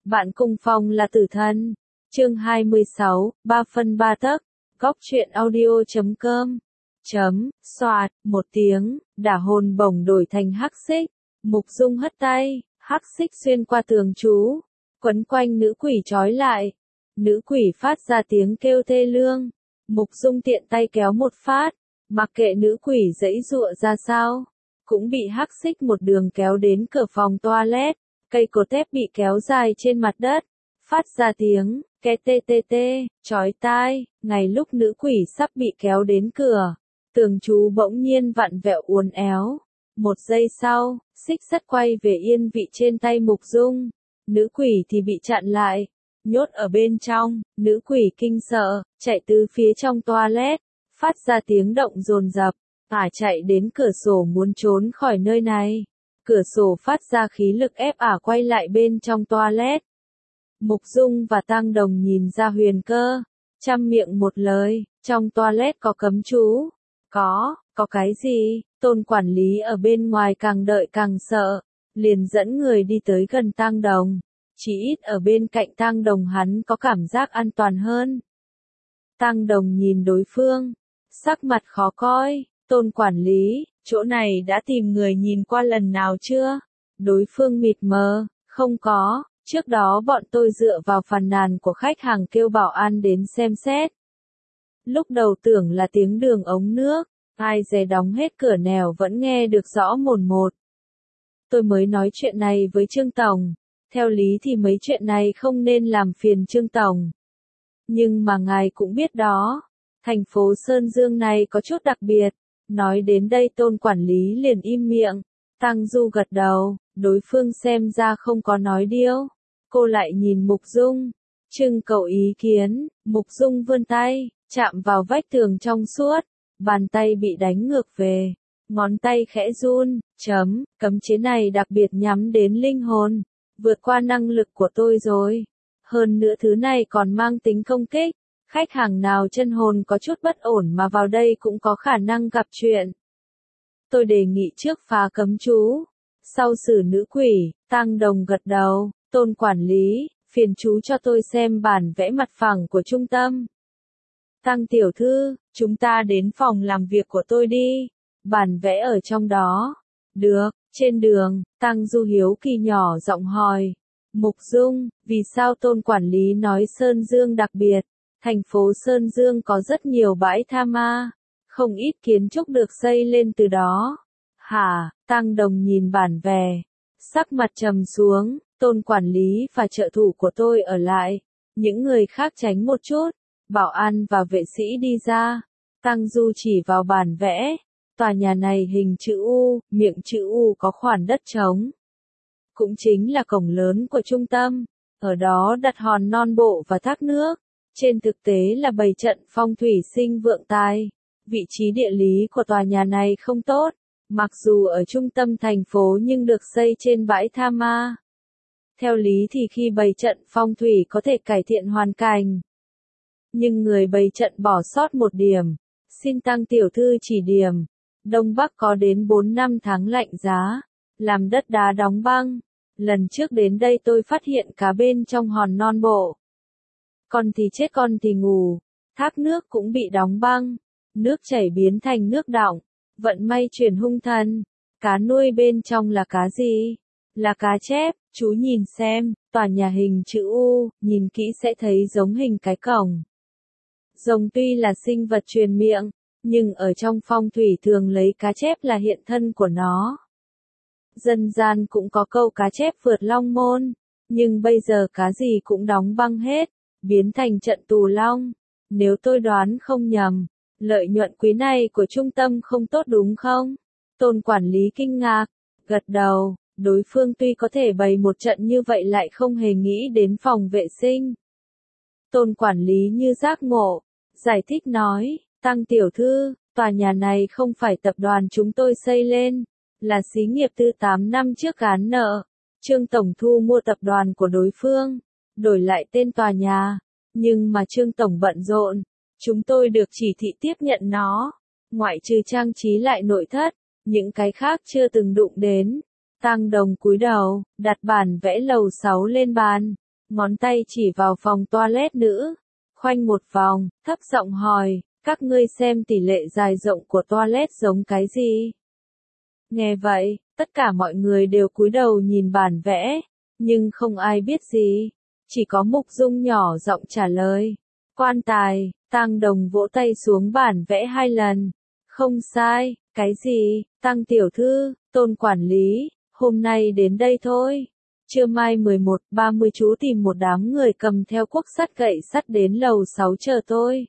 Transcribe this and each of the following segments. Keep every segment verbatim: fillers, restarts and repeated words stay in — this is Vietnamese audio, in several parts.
Bạn cùng phòng là tử thần. Chương hai mươi sáu, ba phân ba tấc. Góc truyện audio chấm com. Chấm, soạt, một tiếng, đả hồn bổng đổi thành hắc xích. Mục Dung hất tay, hắc xích xuyên qua tường trú, quấn quanh nữ quỷ trói lại. Nữ quỷ phát ra tiếng kêu thê lương. Mục Dung tiện tay kéo một phát, mặc kệ nữ quỷ giãy giụa ra sao, cũng bị hắc xích một đường kéo đến cửa phòng toilet. Cây cột thép bị kéo dài trên mặt đất, phát ra tiếng ke tê tê tê, chói tai. Ngay lúc nữ quỷ sắp bị kéo đến cửa, tường trú bỗng nhiên vặn vẹo uốn éo. Một giây sau, xích sắt quay về yên vị trên tay Mục Dung. Nữ quỷ thì bị chặn lại, nhốt ở bên trong. Nữ quỷ kinh sợ, chạy từ phía trong toilet, phát ra tiếng động dồn dập, ả chạy đến cửa sổ muốn trốn khỏi nơi này. Cửa sổ phát ra khí lực ép ả quay lại bên trong toilet. Mục Dung và Tang Đồng nhìn ra huyền cơ, chăm miệng một lời, trong toilet có cấm chú. Có, có cái gì? Tôn quản lý ở bên ngoài càng đợi càng sợ, liền dẫn người đi tới gần Tang Đồng. Chỉ ít ở bên cạnh Tang Đồng hắn có cảm giác an toàn hơn. Tang Đồng nhìn đối phương, sắc mặt khó coi. Tôn quản lý, chỗ này đã tìm người nhìn qua lần nào chưa? Đối phương mịt mờ, không có, trước đó bọn tôi dựa vào phàn nàn của khách hàng kêu bảo an đến xem xét. Lúc đầu tưởng là tiếng đường ống nước, ai dè đóng hết cửa nẻo vẫn nghe được rõ mồn một. Tôi mới nói chuyện này với Trương Tổng, theo lý thì mấy chuyện này không nên làm phiền Trương Tổng. Nhưng mà ngài cũng biết đó, thành phố Sơn Dương này có chút đặc biệt. Nói đến đây Tôn quản lý liền im miệng. Tang Du gật đầu, đối phương xem ra không có nói điêu. Cô lại nhìn Mục Dung, trưng cầu ý kiến. Mục Dung vươn tay, chạm vào vách tường trong suốt, bàn tay bị đánh ngược về, ngón tay khẽ run. Chấm, cấm chế này đặc biệt nhắm đến linh hồn, vượt qua năng lực của tôi rồi. Hơn nữa thứ này còn mang tính công kích. Khách hàng nào chân hồn có chút bất ổn mà vào đây cũng có khả năng gặp chuyện. Tôi đề nghị trước phá cấm chú, sau xử nữ quỷ. Tang Đồng gật đầu. Tôn quản lý, phiền chú cho tôi xem bản vẽ mặt phẳng của trung tâm. Tang tiểu thư, chúng ta đến phòng làm việc của tôi đi. Bản vẽ ở trong đó. Được. Trên đường, Tang Du hiếu kỳ nhỏ giọng hỏi. Mục Dung, vì sao Tôn quản lý nói Sơn Dương đặc biệt? Thành phố Sơn Dương có rất nhiều bãi tha ma, không ít kiến trúc được xây lên từ đó. Hả? Tang Đồng nhìn bản vẽ, sắc mặt trầm xuống. Tôn quản lý và trợ thủ của tôi ở lại, những người khác tránh một chút. Bảo an và vệ sĩ đi ra. Tang Du chỉ vào bản vẽ. Tòa nhà này hình chữ U, miệng chữ U có khoản đất trống. Cũng chính là cổng lớn của trung tâm. Ở đó đặt hòn non bộ và thác nước. Trên thực tế là bày trận phong thủy sinh vượng tài. Vị trí địa lý của tòa nhà này không tốt, mặc dù ở trung tâm thành phố nhưng được xây trên bãi tha ma. Theo lý thì khi bày trận phong thủy có thể cải thiện hoàn cảnh. Nhưng người bày trận bỏ sót một điểm. Xin Tang tiểu thư chỉ điểm. Đông Bắc có đến bốn năm tháng lạnh giá, làm đất đá đóng băng. Lần trước đến đây tôi phát hiện cá bên trong hòn non bộ. Con thì chết con thì ngủ, thác nước cũng bị đóng băng, nước chảy biến thành nước đọng, vận may chuyển hung thần. Cá nuôi bên trong là cá gì? Là cá chép. Chú nhìn xem, tòa nhà hình chữ U, nhìn kỹ sẽ thấy giống hình cái cổng. Rồng tuy là sinh vật truyền miệng, nhưng ở trong phong thủy thường lấy cá chép là hiện thân của nó. Dân gian cũng có câu cá chép vượt long môn, nhưng bây giờ cá gì cũng đóng băng hết, biến thành trận tù long. Nếu tôi đoán không nhầm, lợi nhuận quý này của trung tâm không tốt đúng không? Tôn quản lý kinh ngạc, gật đầu. Đối phương tuy có thể bày một trận như vậy lại không hề nghĩ đến phòng vệ sinh. Tôn quản lý như giác ngộ, giải thích nói. Tang tiểu thư, tòa nhà này không phải tập đoàn chúng tôi xây lên, là xí nghiệp từ tám năm trước gán nợ. Trương Tổng thu mua tập đoàn của đối phương, đổi lại tên tòa nhà. Nhưng mà Trương Tổng bận rộn, chúng tôi được chỉ thị tiếp nhận nó. Ngoại trừ trang trí lại nội thất, những cái khác chưa từng đụng đến. Tang Đồng cúi đầu, đặt bản vẽ lầu sáu lên bàn. ngón tay chỉ vào phòng toilet nữ, khoanh một vòng, thấp giọng hỏi, các ngươi xem tỷ lệ dài rộng của toilet giống cái gì? Nghe vậy, tất cả mọi người đều cúi đầu nhìn bản vẽ, nhưng không ai biết gì, chỉ có Mục Dung nhỏ giọng trả lời. Quan tài, Tang Đồng vỗ tay xuống bản vẽ hai lần. Không sai, cái gì, Tang tiểu thư, Tôn quản lý, hôm nay đến đây thôi. Trưa mai mười một ba mươi chú tìm một đám người cầm theo cuốc sắt gậy sắt đến lầu sáu chờ tôi.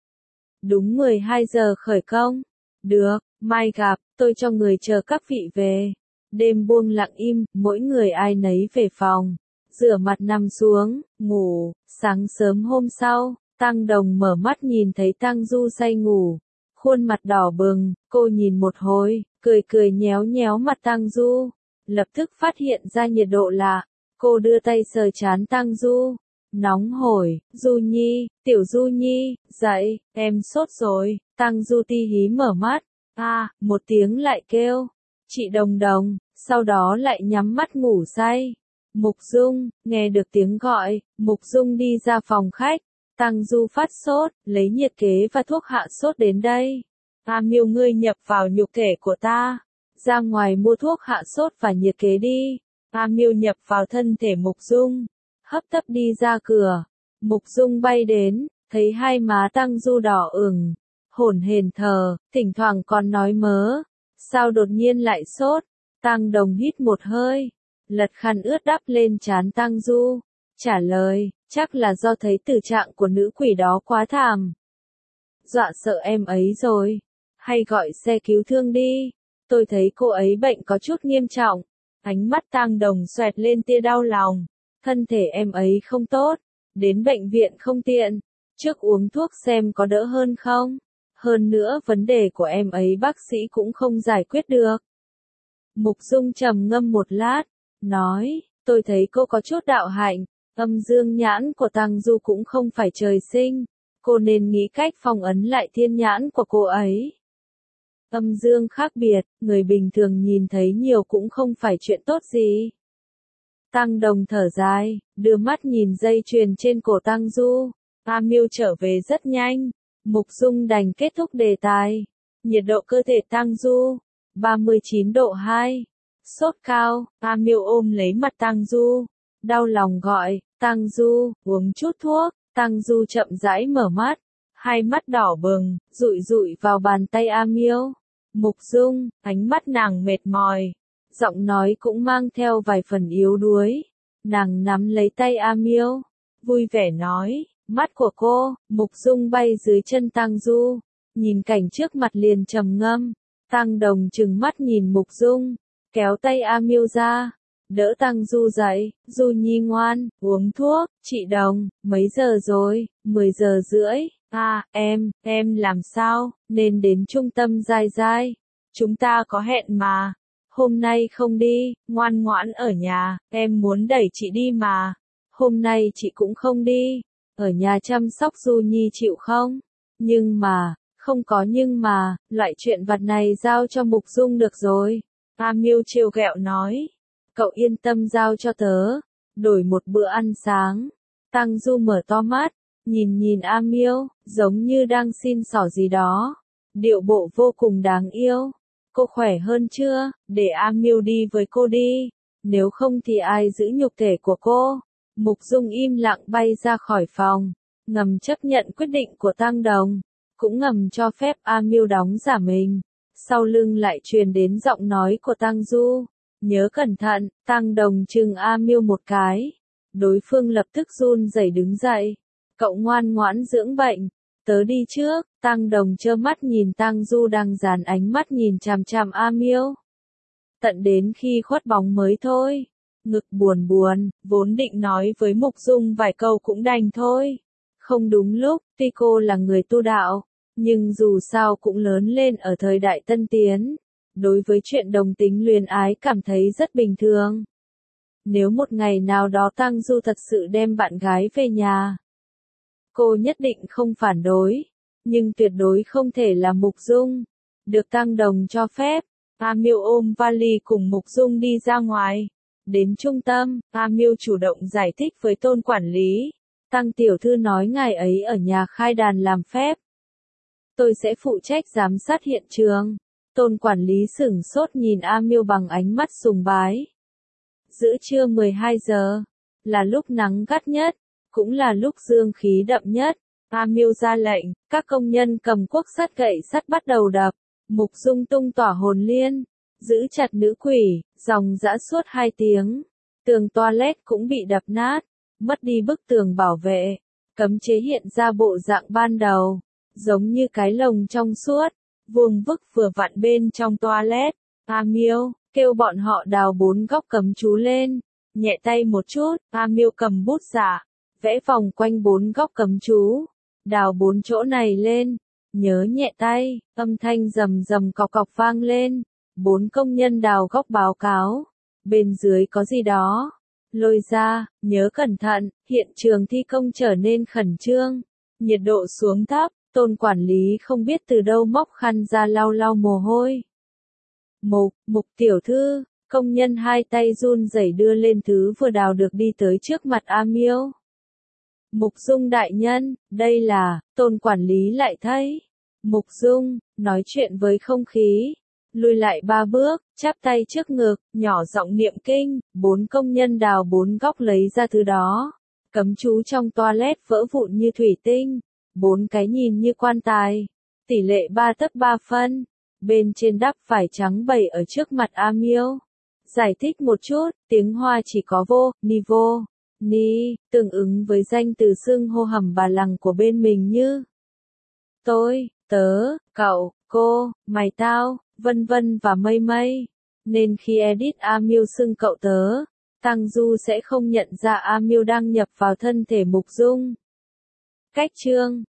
Đúng mười hai giờ khởi công. Được, mai gặp, tôi cho người chờ các vị về. Đêm buông lặng im, mỗi người ai nấy về phòng. Rửa mặt nằm xuống, ngủ, sáng sớm hôm sau, Tang Đồng mở mắt nhìn thấy Tang Du say ngủ. Khuôn mặt đỏ bừng, cô nhìn một hồi, cười cười nhéo nhéo mặt Tang Du. Lập tức phát hiện ra nhiệt độ lạ, cô đưa tay sờ trán Tang Du. Nóng hổi, Du Nhi, tiểu Du Nhi, dậy, em sốt rồi. Tang Du ti hí mở mắt, a, à, một tiếng lại kêu, chị Đồng Đồng, sau đó lại nhắm mắt ngủ say. Mục Dung, nghe được tiếng gọi, Mục Dung đi ra phòng khách. Tang Du phát sốt, lấy nhiệt kế và thuốc hạ sốt đến đây. A Miêu ngươi nhập vào nhục thể của ta. Ra ngoài mua thuốc hạ sốt và nhiệt kế đi. A Miêu nhập vào thân thể Mục Dung. Hấp tấp đi ra cửa. Mục Dung bay đến, thấy hai má Tang Du đỏ ửng, hổn hển thở, thỉnh thoảng còn nói mớ. Sao đột nhiên lại sốt? Tang Đồng hít một hơi, lật khăn ướt đắp lên trán Tang Du, trả lời, chắc là do thấy tử trạng của nữ quỷ đó quá thảm. Dọa sợ em ấy rồi, hay gọi xe cứu thương đi, tôi thấy cô ấy bệnh có chút nghiêm trọng. Ánh mắt Tang Đồng xoẹt lên tia đau lòng, thân thể em ấy không tốt, đến bệnh viện không tiện, trước uống thuốc xem có đỡ hơn không. Hơn nữa vấn đề của em ấy bác sĩ cũng không giải quyết được. Mục Dung trầm ngâm một lát, nói, tôi thấy cô có chút đạo hạnh, âm dương nhãn của Tang Du cũng không phải trời sinh, cô nên nghĩ cách phong ấn lại thiên nhãn của cô ấy. Âm dương khác biệt, người bình thường nhìn thấy nhiều cũng không phải chuyện tốt gì. Tang Đồng thở dài, đưa mắt nhìn dây chuyền trên cổ Tang Du, A Miêu trở về rất nhanh. Mục Dung đành kết thúc đề tài. Nhiệt độ cơ thể Tang Du, ba mươi chín độ hai. Sốt cao, A Miêu ôm lấy mặt Tang Du, đau lòng gọi, Tang Du, uống chút thuốc. Tang Du chậm rãi mở mắt, hai mắt đỏ bừng, dụi dụi vào bàn tay A Miêu. Mục Dung, ánh mắt nàng mệt mỏi, giọng nói cũng mang theo vài phần yếu đuối. Nàng nắm lấy tay A Miêu, vui vẻ nói, mắt của cô. Mục Dung bay dưới chân Tang Du, nhìn cảnh trước mặt liền trầm ngâm. Tang Đồng trừng mắt nhìn Mục Dung, kéo tay A Miêu ra, đỡ Tang Du dậy. Du Nhi ngoan, uống thuốc. Chị Đồng, mấy giờ rồi? mười giờ rưỡi. À, em, em làm sao? Nên đến trung tâm Giai Giai. Chúng ta có hẹn mà. Hôm nay không đi, ngoan ngoãn ở nhà, em muốn đẩy chị đi mà. Hôm nay chị cũng không đi. Ở nhà chăm sóc Du Nhi chịu không? Nhưng mà, không có nhưng mà, loại chuyện vặt này giao cho Mục Dung được rồi. A Miêu trêu ghẹo nói, cậu yên tâm giao cho tớ, đổi một bữa ăn sáng. Tang Du mở to mắt, nhìn nhìn A Miêu, giống như đang xin xỏ gì đó. Điệu bộ vô cùng đáng yêu. Cô khỏe hơn chưa? Để A Miêu đi với cô đi. Nếu không thì ai giữ nhục thể của cô? Mục Dung im lặng bay ra khỏi phòng, ngầm chấp nhận quyết định của Tang Đồng, cũng ngầm cho phép A Miêu đóng giả mình. Sau lưng lại truyền đến giọng nói của Tang Du, nhớ cẩn thận. Tang Đồng chừng A Miêu một cái, đối phương lập tức run rẩy đứng dậy. Cậu ngoan ngoãn dưỡng bệnh, tớ đi trước. Tang Đồng trơ mắt nhìn Tang Du đang dàn ánh mắt nhìn chằm chằm A Miêu, tận đến khi khuất bóng mới thôi. Ngực buồn buồn, vốn định nói với Mục Dung vài câu cũng đành thôi. Không đúng lúc, tuy cô là người tu đạo, nhưng dù sao cũng lớn lên ở thời đại tân tiến. Đối với chuyện đồng tính luyến ái cảm thấy rất bình thường. Nếu một ngày nào đó Tang Du thật sự đem bạn gái về nhà, cô nhất định không phản đối, nhưng tuyệt đối không thể là Mục Dung. Được Tang Đồng cho phép, A Miêu ôm vali cùng Mục Dung đi ra ngoài. Đến trung tâm, A Miêu chủ động giải thích với Tôn quản lý. Tăng tiểu thư nói ngài ấy ở nhà khai đàn làm phép. Tôi sẽ phụ trách giám sát hiện trường. Tôn quản lý sửng sốt nhìn A Miêu bằng ánh mắt sùng bái. Giữa trưa mười hai giờ, là lúc nắng gắt nhất, cũng là lúc dương khí đậm nhất. A Miêu ra lệnh, các công nhân cầm cuốc sắt gậy sắt bắt đầu đập. Mục Dung tung tỏa hồn liên, giữ chặt nữ quỷ, dòng dã suốt hai tiếng. Tường toilet cũng bị đập nát, mất đi bức tường bảo vệ. Cấm chế hiện ra bộ dạng ban đầu, giống như cái lồng trong suốt, vuông vức vừa vặn bên trong toilet. A Miêu kêu bọn họ đào bốn góc cấm chú lên, nhẹ tay một chút. A Miêu cầm bút giả, vẽ vòng quanh bốn góc cấm chú, đào bốn chỗ này lên. Nhớ nhẹ tay, âm thanh rầm rầm cọc cọc vang lên. Bốn công nhân đào góc báo cáo. Bên dưới có gì đó. Lôi ra, nhớ cẩn thận, hiện trường thi công trở nên khẩn trương. Nhiệt độ xuống thấp, Tôn quản lý không biết từ đâu móc khăn ra lau lau mồ hôi. Mục, mục tiểu thư, công nhân hai tay run rẩy đưa lên thứ vừa đào được đi tới trước mặt A Miêu. Mục Dung đại nhân, đây là, Tôn quản lý lại thấy. Mục Dung, nói chuyện với không khí. Lùi lại ba bước, chắp tay trước ngực, nhỏ giọng niệm kinh. Bốn công nhân đào bốn góc lấy ra thứ đó. Cấm chú trong toilet vỡ vụn như thủy tinh. Bốn cái nhìn như quan tài. Tỷ lệ ba tấc ba phân. Bên trên đắp vải trắng bày ở trước mặt A Miêu. Giải thích một chút, tiếng Hoa chỉ có vô, ni vô, ni, tương ứng với danh từ xưng hô hầm bà lằng của bên mình như tôi, tớ, cậu, cô, mày tao, vân vân và mây mây. Nên khi edit A Miêu xưng cậu tớ, Tăng Du sẽ không nhận ra A Miêu đang nhập vào thân thể Mục Dung. Cách chương